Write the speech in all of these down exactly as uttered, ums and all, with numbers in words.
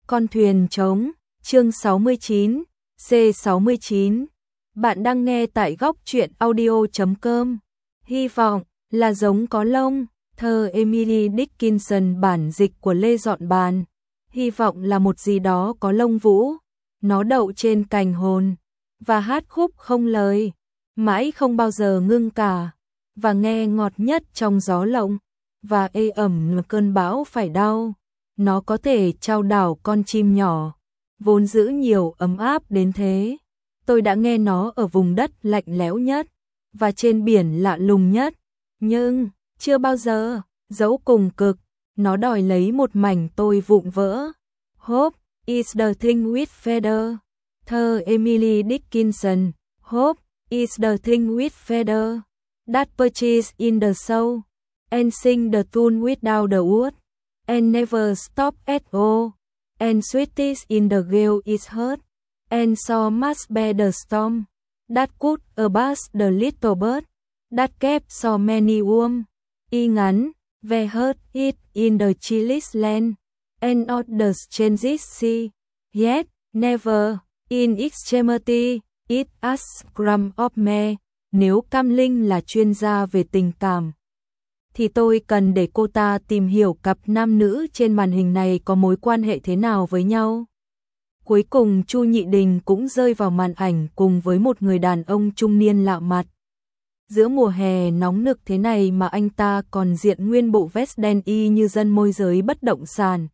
Con thuyền trống, chương sáu mươi chín, C sáu mươi chín. Bạn đang nghe tại góc truyện audio chấm com. Hy vọng là giống có lông, thơ Emily Dickinson bản dịch của Lê Dọn Bàn. Hy vọng là một gì đó có lông vũ, nó đậu trên cành hồn và hát khúc không lời, mãi không bao giờ ngưng cả, và nghe ngọt nhất trong gió lộng, và ê ẩm cơn bão phải đau. Nó có thể trao đảo con chim nhỏ, vốn giữ nhiều ấm áp đến thế. Tôi đã nghe nó ở vùng đất lạnh lẽo nhất, và trên biển lạ lùng nhất, nhưng chưa bao giờ, dẫu cùng cực, nó đòi lấy một mảnh tôi vụn vỡ. Hope is the thing with feather. Thơ Emily Dickinson. Hope is the thing with feather that perches in the soul and sing the tune without the wood and never stop at all. And sweetest in the gale is heard, and so must bear the storm that could abase the little bird that kept so many warm. Y ngắn, ve heard it in the chilliest land, and on the strangest sea, yet never, in extremity, it asks crumb of me. Nếu Cam Linh là chuyên gia về tình cảm, thì tôi cần để cô ta tìm hiểu cặp nam nữ trên màn hình này có mối quan hệ thế nào với nhau. Cuối cùng Chu Nhị Đình cũng rơi vào màn ảnh cùng với một người đàn ông trung niên lạ mặt. Giữa mùa hè nóng nực thế này mà anh ta còn diện nguyên bộ vest đen y như dân môi giới bất động sản.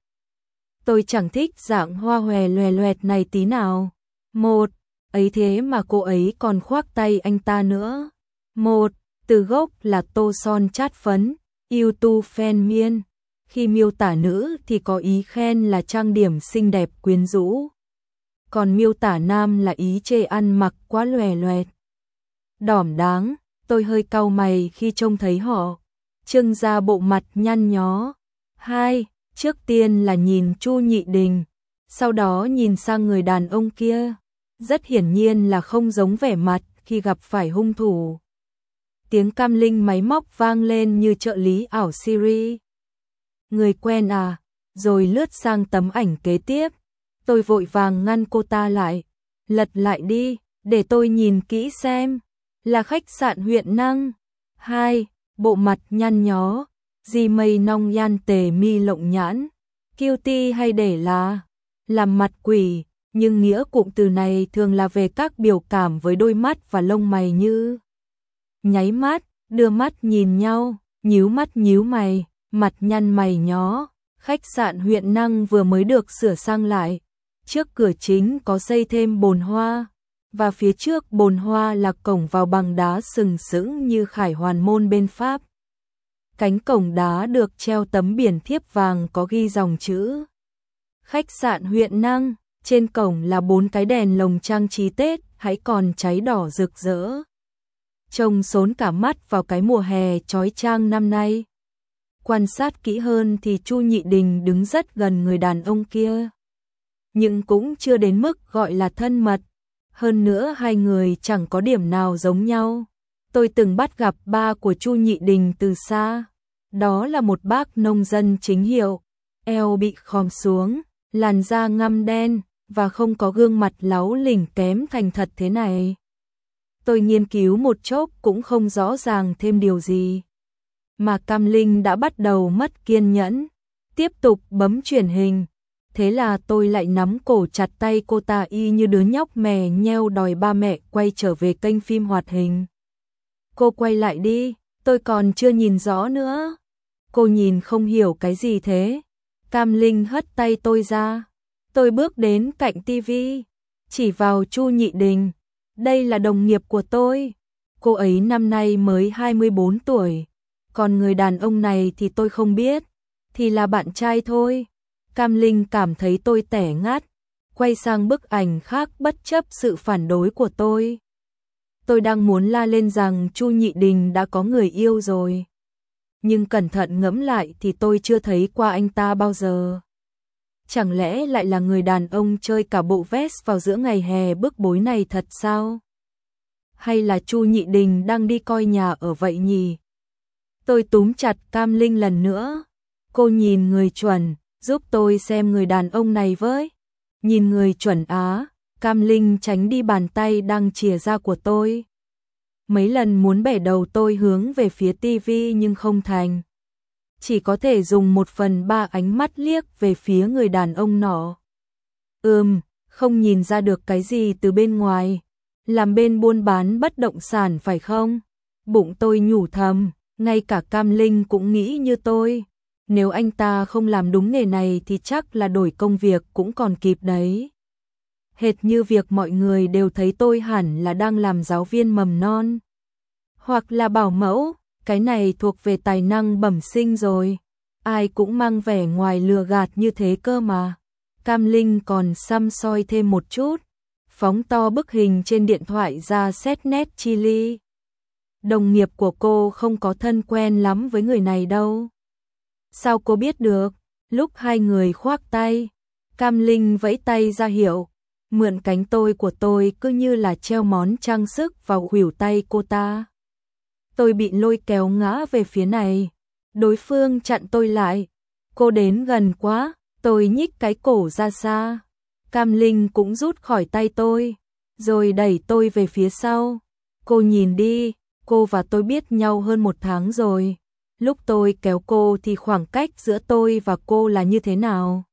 Tôi chẳng thích dạng hoa hòe loè loẹt này tí nào. Một, ấy thế mà cô ấy còn khoác tay anh ta nữa. Một, từ gốc là tô son chát phấn, yêu tu phen miên. Khi miêu tả nữ thì có ý khen là trang điểm xinh đẹp quyến rũ. Còn miêu tả nam là ý chê ăn mặc quá loè loẹt. Đỏm đáng, tôi hơi cau mày khi trông thấy họ, trưng ra bộ mặt nhăn nhó. Hai, trước tiên là nhìn Chu Nhị Đình, sau đó nhìn sang người đàn ông kia. Rất hiển nhiên là không giống vẻ mặt khi gặp phải hung thủ. Tiếng Cam Linh máy móc vang lên như trợ lý ảo Siri. Người quen à? Rồi lướt sang tấm ảnh kế tiếp. Tôi vội vàng ngăn cô ta lại. Lật lại đi, để tôi nhìn kỹ xem. Là khách sạn huyện Năng. Hai, bộ mặt nhăn nhó. Di mây nong yan tề mi lộng nhãn. Cutie hay để là làm mặt quỷ. Nhưng nghĩa cụm từ này thường là về các biểu cảm với đôi mắt và lông mày như nháy mắt, đưa mắt nhìn nhau, nhíu mắt nhíu mày, mặt nhăn mày nhó. Khách sạn huyện Năng vừa mới được sửa sang lại. Trước cửa chính có xây thêm bồn hoa, và phía trước bồn hoa là cổng vào bằng đá sừng sững như khải hoàn môn bên Pháp. Cánh cổng đá được treo tấm biển thiếp vàng có ghi dòng chữ Khách sạn huyện Năng. Trên cổng là bốn cái đèn lồng trang trí Tết, hãy còn cháy đỏ rực rỡ. Trông xốn cả mắt vào cái mùa hè chói chang năm nay. Quan sát kỹ hơn thì Chu Nhị Đình đứng rất gần người đàn ông kia. Nhưng cũng chưa đến mức gọi là thân mật. Hơn nữa hai người chẳng có điểm nào giống nhau. Tôi từng bắt gặp ba của Chu Nhị Đình từ xa. Đó là một bác nông dân chính hiệu, eo bị khom xuống, làn da ngăm đen, và không có gương mặt láu lỉnh kém thành thật thế này. Tôi nghiên cứu một chốc cũng không rõ ràng thêm điều gì. Mà Cam Linh đã bắt đầu mất kiên nhẫn, tiếp tục bấm truyền hình. Thế là tôi lại nắm cổ chặt tay cô ta y như đứa nhóc mè nheo đòi ba mẹ quay trở về kênh phim hoạt hình. Cô quay lại đi, tôi còn chưa nhìn rõ nữa. Cô nhìn không hiểu cái gì thế? Cam Linh hất tay tôi ra. Tôi bước đến cạnh tivi, chỉ vào Chu Nhị Đình. Đây là đồng nghiệp của tôi. Cô ấy năm nay mới hai mươi bốn tuổi. Còn người đàn ông này thì tôi không biết. Thì là bạn trai thôi. Cam Linh cảm thấy tôi tẻ ngắt, quay sang bức ảnh khác bất chấp sự phản đối của tôi. Tôi đang muốn la lên rằng Chu Nhị Đình đã có người yêu rồi. Nhưng cẩn thận ngẫm lại thì tôi chưa thấy qua anh ta bao giờ. Chẳng lẽ lại là người đàn ông chơi cả bộ vest vào giữa ngày hè bức bối này thật sao? Hay là Chu Nhị Đình đang đi coi nhà ở vậy nhỉ? Tôi túm chặt Cam Linh lần nữa. Cô nhìn người chuẩn, giúp tôi xem người đàn ông này với. Nhìn người chuẩn Á, Cam Linh tránh đi bàn tay đang chìa ra của tôi. Mấy lần muốn bẻ đầu tôi hướng về phía tivi nhưng không thành. Chỉ có thể dùng một phần ba ánh mắt liếc về phía người đàn ông nọ. Ừm, không nhìn ra được cái gì từ bên ngoài. Làm bên buôn bán bất động sản phải không? Bụng tôi nhủ thầm, ngay cả Cam Linh cũng nghĩ như tôi. Nếu anh ta không làm đúng nghề này thì chắc là đổi công việc cũng còn kịp đấy. Hệt như việc mọi người đều thấy tôi hẳn là đang làm giáo viên mầm non. Hoặc là bảo mẫu, cái này thuộc về tài năng bẩm sinh rồi. Ai cũng mang vẻ ngoài lừa gạt như thế cơ mà. Cam Linh còn xăm soi thêm một chút, phóng to bức hình trên điện thoại ra xét nét chi li. Đồng nghiệp của cô không có thân quen lắm với người này đâu. Sao cô biết được? Lúc hai người khoác tay, Cam Linh vẫy tay ra hiệu, mượn cánh tôi của tôi cứ như là treo món trang sức vào khuỷu tay cô ta. Tôi bị lôi kéo ngã về phía này, đối phương chặn tôi lại. Cô đến gần quá, tôi nhích cái cổ ra xa. Cam Linh cũng rút khỏi tay tôi, rồi đẩy tôi về phía sau. Cô nhìn đi, cô và tôi biết nhau hơn một tháng rồi. Lúc tôi kéo cô thì khoảng cách giữa tôi và cô là như thế nào?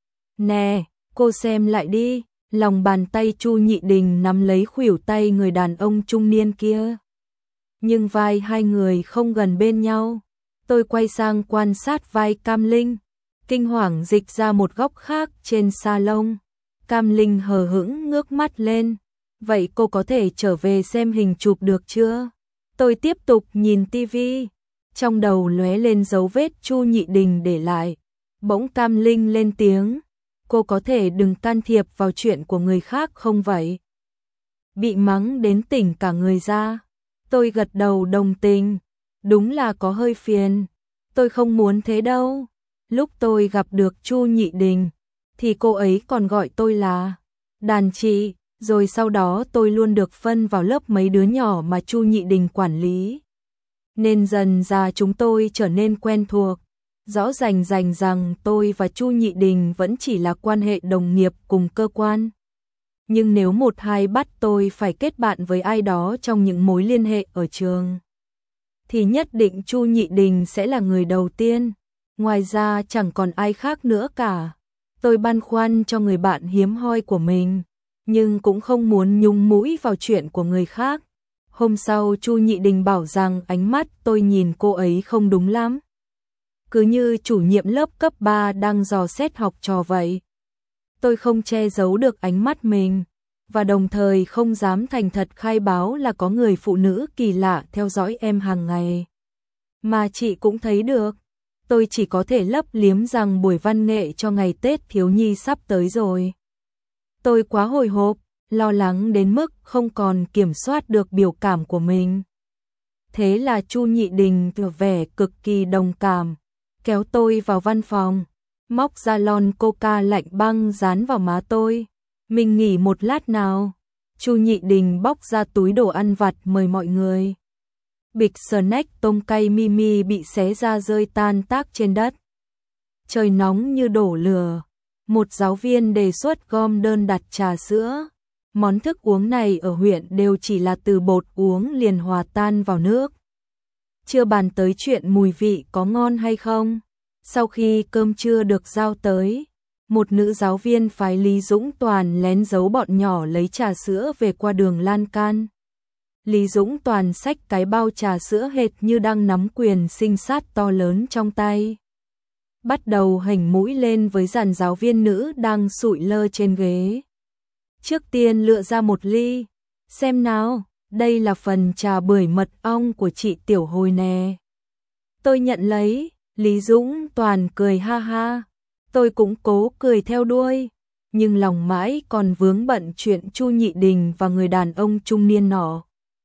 Nè, cô xem lại đi. Lòng bàn tay Chu Nhị Đình nắm lấy khuỷu tay người đàn ông trung niên kia. Nhưng vai hai người không gần bên nhau. Tôi quay sang quan sát vai Cam Linh, kinh hoàng dịch ra một góc khác trên salon. Cam Linh hờ hững ngước mắt lên. Vậy cô có thể trở về xem hình chụp được chưa? Tôi tiếp tục nhìn tivi. Trong đầu lóe lên dấu vết Chu Nhị Đình để lại. Bỗng Cam Linh lên tiếng. Cô có thể đừng can thiệp vào chuyện của người khác không vậy? Bị mắng đến tỉnh cả người ra. Tôi gật đầu đồng tình. Đúng là có hơi phiền. Tôi không muốn thế đâu. Lúc tôi gặp được Chu Nhị Đình, thì cô ấy còn gọi tôi là đàn chị. Rồi sau đó tôi luôn được phân vào lớp mấy đứa nhỏ mà Chu Nhị Đình quản lý. Nên dần ra chúng tôi trở nên quen thuộc. Rõ rành rành rằng tôi và Chu Nhị Đình vẫn chỉ là quan hệ đồng nghiệp cùng cơ quan. Nhưng nếu một hai bắt tôi phải kết bạn với ai đó trong những mối liên hệ ở trường, thì nhất định Chu Nhị Đình sẽ là người đầu tiên. Ngoài ra chẳng còn ai khác nữa cả. Tôi băn khoăn cho người bạn hiếm hoi của mình, nhưng cũng không muốn nhúng mũi vào chuyện của người khác. Hôm sau Chu Nhị Đình bảo rằng ánh mắt tôi nhìn cô ấy không đúng lắm. Cứ như chủ nhiệm lớp cấp ba đang dò xét học trò vậy. Tôi không che giấu được ánh mắt mình, và đồng thời không dám thành thật khai báo là có người phụ nữ kỳ lạ theo dõi em hàng ngày. Mà chị cũng thấy được. Tôi chỉ có thể lấp liếm rằng buổi văn nghệ cho ngày Tết thiếu nhi sắp tới rồi. Tôi quá hồi hộp, lo lắng đến mức không còn kiểm soát được biểu cảm của mình. Thế là Chu Nhị Đình tỏ vẻ cực kỳ đồng cảm, kéo tôi vào văn phòng, móc ra lon coca lạnh băng dán vào má tôi. Mình nghỉ một lát nào. Chu Nhị Đình bóc ra túi đồ ăn vặt mời mọi người. Bịch snack tôm cay Mimi bị xé ra rơi tan tác trên đất. Trời nóng như đổ lửa. Một giáo viên đề xuất gom đơn đặt trà sữa. Món thức uống này ở huyện đều chỉ là từ bột uống liền hòa tan vào nước. Chưa bàn tới chuyện mùi vị có ngon hay không. Sau khi cơm trưa được giao tới, một nữ giáo viên phái Lý Dũng Toàn lén giấu bọn nhỏ lấy trà sữa về qua đường lan can. Lý Dũng Toàn xách cái bao trà sữa hệt như đang nắm quyền sinh sát to lớn trong tay. Bắt đầu hỉnh mũi lên với dàn giáo viên nữ đang sụi lơ trên ghế. Trước tiên lựa ra một ly. Xem nào, đây là phần trà bưởi mật ong của chị Tiểu Hồi nè. Tôi nhận lấy, Lý Dũng Toàn cười ha ha. Tôi cũng cố cười theo đuôi, nhưng lòng mãi còn vướng bận chuyện Chu Nhị Đình và người đàn ông trung niên nọ.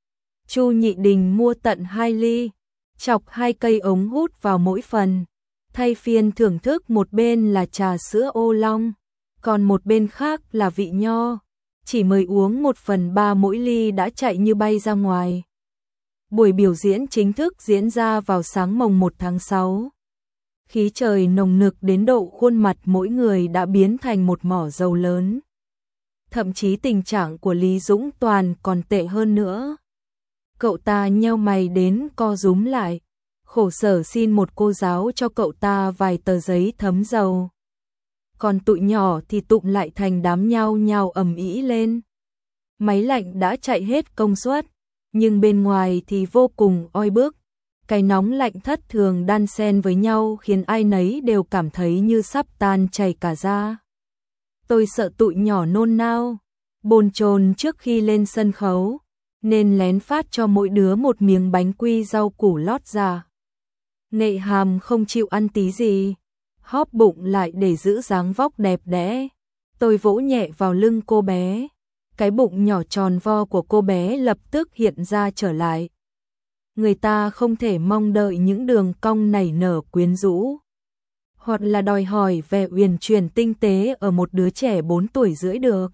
Chu Nhị Đình mua tận hai ly, chọc hai cây ống hút vào mỗi phần, thay phiên thưởng thức, một bên là trà sữa ô long, còn một bên khác là vị nho. Chỉ mới uống một phần ba mỗi ly đã chạy như bay ra ngoài. Buổi biểu diễn chính thức diễn ra vào sáng mồng một tháng sáu. Khí trời nồng nực đến độ khuôn mặt mỗi người đã biến thành một mỏ dầu lớn. Thậm chí tình trạng của Lý Dũng Toàn còn tệ hơn nữa. Cậu ta nheo mày đến co rúm lại, khổ sở xin một cô giáo cho cậu ta vài tờ giấy thấm dầu. Còn tụi nhỏ thì tụm lại thành đám nhao nhao ầm ĩ lên. Máy lạnh đã chạy hết công suất, nhưng bên ngoài thì vô cùng oi bức. Cái nóng lạnh thất thường đan xen với nhau khiến ai nấy đều cảm thấy như sắp tan chảy cả da. Tôi sợ tụi nhỏ nôn nao, bồn chồn trước khi lên sân khấu, nên lén phát cho mỗi đứa một miếng bánh quy rau củ lót ra. Nghệ Hàm không chịu ăn tí gì, hóp bụng lại để giữ dáng vóc đẹp đẽ. Tôi vỗ nhẹ vào lưng cô bé, cái bụng nhỏ tròn vo của cô bé lập tức hiện ra trở lại. Người ta không thể mong đợi những đường cong nảy nở quyến rũ, hoặc là đòi hỏi vẻ uyển chuyển tinh tế ở một đứa trẻ bốn tuổi rưỡi được.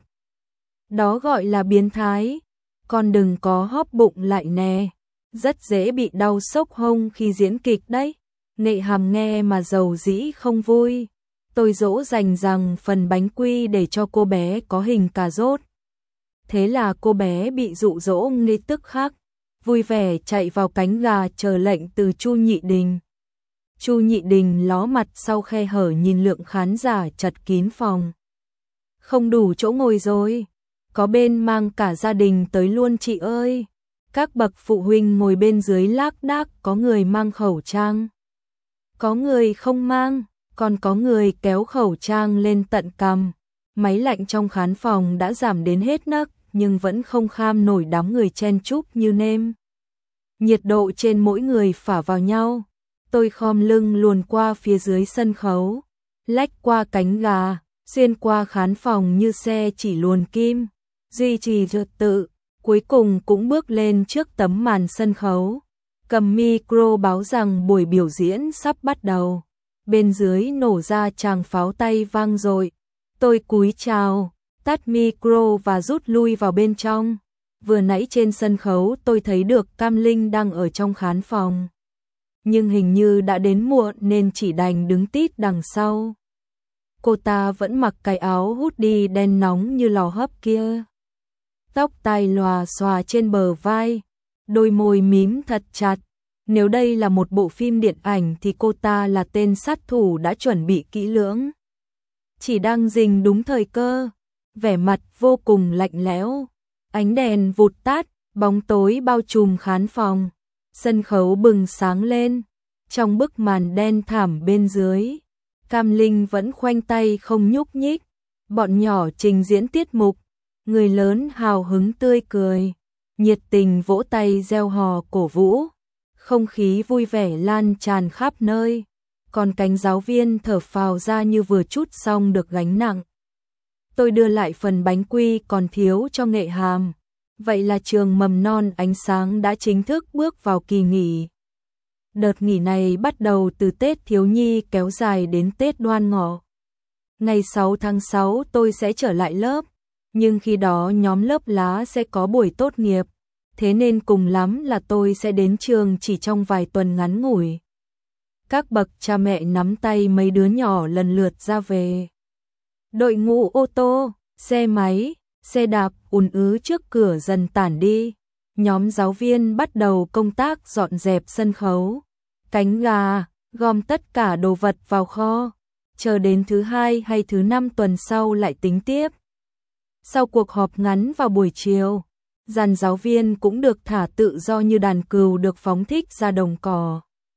Đó gọi là biến thái, con đừng có hóp bụng lại nè, rất dễ bị đau sốc hông khi diễn kịch đấy. Nghệ Hàm nghe mà dầu dĩ không vui. Tôi dỗ dành rằng phần bánh quy để cho cô bé có hình cà rốt. Thế là cô bé bị dụ dỗ ngay tức khắc, vui vẻ chạy vào cánh gà chờ lệnh từ Chu Nhị Đình. Chu Nhị Đình ló mặt sau khe hở nhìn lượng khán giả chật kín phòng. Không đủ chỗ ngồi rồi, có bên mang cả gia đình tới luôn chị ơi. Các bậc phụ huynh ngồi bên dưới lác đác, có người mang khẩu trang, có người không mang, còn có người kéo khẩu trang lên tận cằm. Máy lạnh trong khán phòng đã giảm đến hết nấc, nhưng vẫn không kham nổi đám người chen chúc như nêm. Nhiệt độ trên mỗi người phả vào nhau. Tôi khom lưng luồn qua phía dưới sân khấu, lách qua cánh gà, xuyên qua khán phòng như xe chỉ luồn kim, duy trì trật tự, cuối cùng cũng bước lên trước tấm màn sân khấu, cầm micro báo rằng buổi biểu diễn sắp bắt đầu. Bên dưới nổ ra tràng pháo tay vang dội. Tôi cúi chào, tắt micro và rút lui vào bên trong. Vừa nãy trên sân khấu tôi thấy được Cam Linh đang ở trong khán phòng, nhưng hình như đã đến muộn nên chỉ đành đứng tít đằng sau. Cô ta vẫn mặc cái áo hoodie đen nóng như lò hấp kia, tóc tai lòa xòa trên bờ vai, đôi môi mím thật chặt. Nếu đây là một bộ phim điện ảnh thì cô ta là tên sát thủ đã chuẩn bị kỹ lưỡng, chỉ đang rình đúng thời cơ. Vẻ mặt vô cùng lạnh lẽo, ánh đèn vụt tắt, bóng tối bao trùm khán phòng, sân khấu bừng sáng lên. Trong bức màn đen thẳm bên dưới, Cam Linh vẫn khoanh tay không nhúc nhích. Bọn nhỏ trình diễn tiết mục, người lớn hào hứng tươi cười, nhiệt tình vỗ tay reo hò cổ vũ, không khí vui vẻ lan tràn khắp nơi. Còn cánh giáo viên thở phào ra như vừa trút xong được gánh nặng. Tôi đưa lại phần bánh quy còn thiếu cho Nghệ Hàm. Vậy là trường mầm non Ánh Sáng đã chính thức bước vào kỳ nghỉ. Đợt nghỉ này bắt đầu từ Tết Thiếu Nhi kéo dài đến Tết Đoan Ngọ. Ngày sáu tháng sáu tôi sẽ trở lại lớp, nhưng khi đó nhóm lớp lá sẽ có buổi tốt nghiệp, thế nên cùng lắm là tôi sẽ đến trường chỉ trong vài tuần ngắn ngủi. Các bậc cha mẹ nắm tay mấy đứa nhỏ lần lượt ra về. Đội ngũ ô tô, xe máy, xe đạp ùn ứ trước cửa dần tản đi. Nhóm giáo viên bắt đầu công tác dọn dẹp sân khấu, cánh gà, gom tất cả đồ vật vào kho, chờ đến thứ hai hay thứ năm tuần sau lại tính tiếp. Sau cuộc họp ngắn vào buổi chiều, dàn giáo viên cũng được thả tự do như đàn cừu được phóng thích ra đồng cỏ.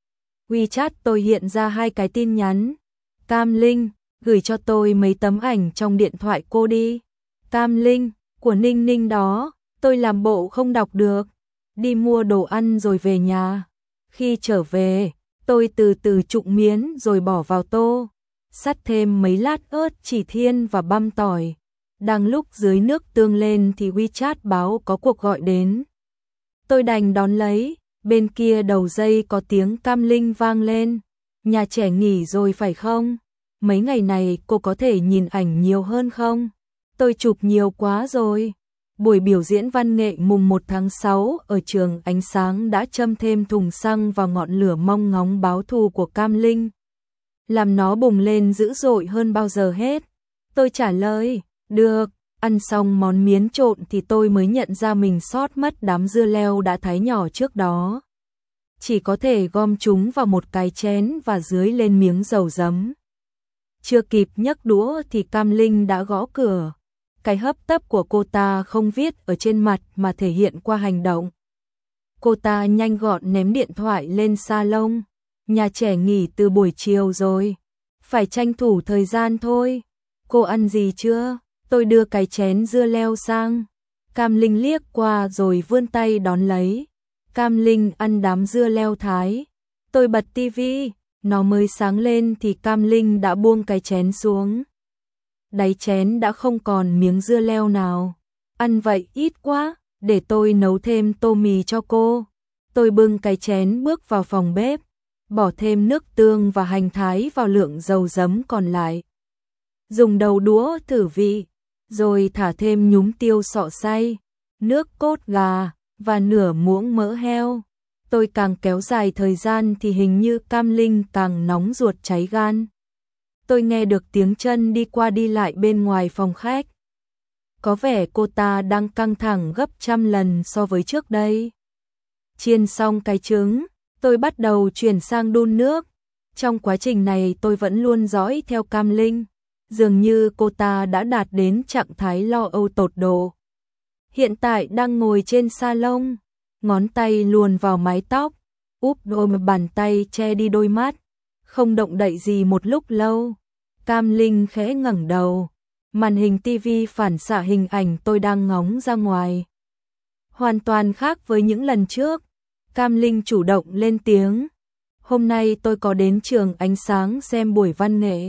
WeChat tôi hiện ra hai cái tin nhắn. Cam Linh, gửi cho tôi mấy tấm ảnh trong điện thoại cô đi. Cam Linh, của Ninh Ninh đó, tôi làm bộ không đọc được. Đi mua đồ ăn rồi về nhà. Khi trở về, tôi từ từ trụng miến rồi bỏ vào tô, sắt thêm mấy lát ớt chỉ thiên và băm tỏi. Đang lúc dưới nước tương lên thì WeChat báo có cuộc gọi đến. Tôi đành đón lấy. Bên kia đầu dây có tiếng Cam Linh vang lên. Nhà trẻ nghỉ rồi phải không? Mấy ngày này cô có thể nhìn ảnh nhiều hơn không? Tôi chụp nhiều quá rồi. Buổi biểu diễn văn nghệ mùng một tháng sáu ở trường Ánh Sáng đã châm thêm thùng xăng vào ngọn lửa mong ngóng báo thù của Cam Linh. làm nó bùng lên dữ dội hơn bao giờ hết. Tôi trả lời, được. Ăn xong món miến trộn thì tôi mới nhận ra mình sót mất đám dưa leo đã thái nhỏ trước đó. Chỉ có thể gom chúng vào một cái chén và dưới lên miếng dầu giấm. Chưa kịp nhấc đũa thì Cam Linh đã gõ cửa. Cái hấp tấp của cô ta không viết ở trên mặt mà thể hiện qua hành động. Cô ta nhanh gọn ném điện thoại lên salon. Nhà trẻ nghỉ từ buổi chiều rồi. Phải tranh thủ thời gian thôi. Cô ăn gì chưa? Tôi đưa cái chén dưa leo sang. Cam Linh liếc qua rồi vươn tay đón lấy. Cam Linh ăn đám dưa leo thái. Tôi bật tivi, nó mới sáng lên thì Cam Linh đã buông cái chén xuống. Đáy chén đã không còn miếng dưa leo nào. Ăn vậy ít quá, để tôi nấu thêm tô mì cho cô. Tôi bưng cái chén bước vào phòng bếp, bỏ thêm nước tương và hành thái vào lượng dầu giấm còn lại. Dùng đầu đũa thử vị, rồi thả thêm nhúm tiêu sọ xay, nước cốt gà và nửa muỗng mỡ heo. Tôi càng kéo dài thời gian thì hình như Cam Linh càng nóng ruột cháy gan. Tôi nghe được tiếng chân đi qua đi lại bên ngoài phòng khách. Có vẻ cô ta đang căng thẳng gấp trăm lần so với trước đây. Chiên xong cái trứng, tôi bắt đầu chuyển sang đun nước. Trong quá trình này tôi vẫn luôn dõi theo Cam Linh. Dường như cô ta đã đạt đến trạng thái lo âu tột độ. Hiện tại đang ngồi trên salon, ngón tay luồn vào mái tóc, úp đôi bàn tay che đi đôi mắt, không động đậy gì một lúc lâu. Cam Linh khẽ ngẩng đầu, màn hình tivi phản xạ hình ảnh tôi đang ngóng ra ngoài. Hoàn toàn khác với những lần trước, Cam Linh chủ động lên tiếng. Hôm nay tôi có đến trường ánh sáng xem buổi văn nghệ.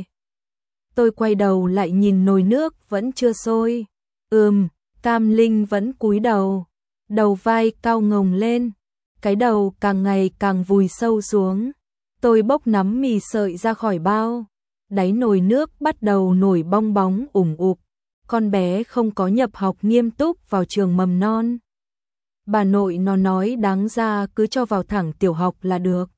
Tôi quay đầu lại nhìn nồi nước vẫn chưa sôi. Ừm, Cam Linh vẫn cúi đầu, đầu vai cao ngồng lên, cái đầu càng ngày càng vùi sâu xuống. Tôi bốc nắm mì sợi ra khỏi bao, đáy nồi nước bắt đầu nổi bong bóng ủng ục. Con bé không có nhập học nghiêm túc vào trường mầm non. Bà nội nó nói đáng ra cứ cho vào thẳng tiểu học là được.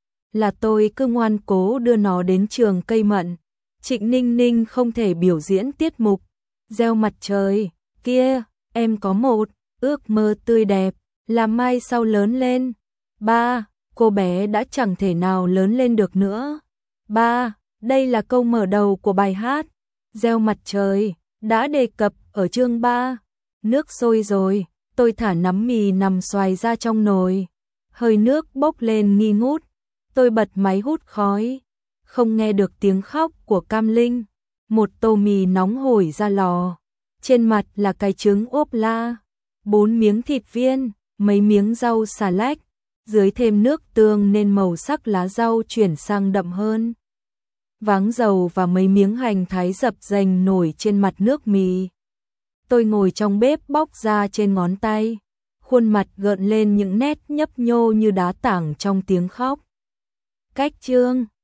Là tôi cứ ngoan cố đưa nó đến trường Cây Mận. Trịnh Ninh Ninh không thể biểu diễn tiết mục Gieo mặt trời. Kia, em có một ước mơ tươi đẹp là mai sau lớn lên. Ba, cô bé đã chẳng thể nào lớn lên được nữa. Ba, đây là câu mở đầu của bài hát Gieo mặt trời, đã đề cập ở chương ba. Nước sôi rồi, tôi thả nắm mì nằm xoài ra trong nồi. Hơi nước bốc lên nghi ngút. Tôi bật máy hút khói, không nghe được tiếng khóc của Cam Linh. Một tô mì nóng hổi ra lò. Trên mặt là cái trứng ốp la, bốn miếng thịt viên, mấy miếng rau xà lách, dưới thêm nước tương nên màu sắc lá rau chuyển sang đậm hơn. Váng dầu và mấy miếng hành thái dập dềnh nổi trên mặt nước mì. Tôi ngồi trong bếp bóc ra trên ngón tay, khuôn mặt gợn lên những nét nhấp nhô như đá tảng trong tiếng khóc. Cách chương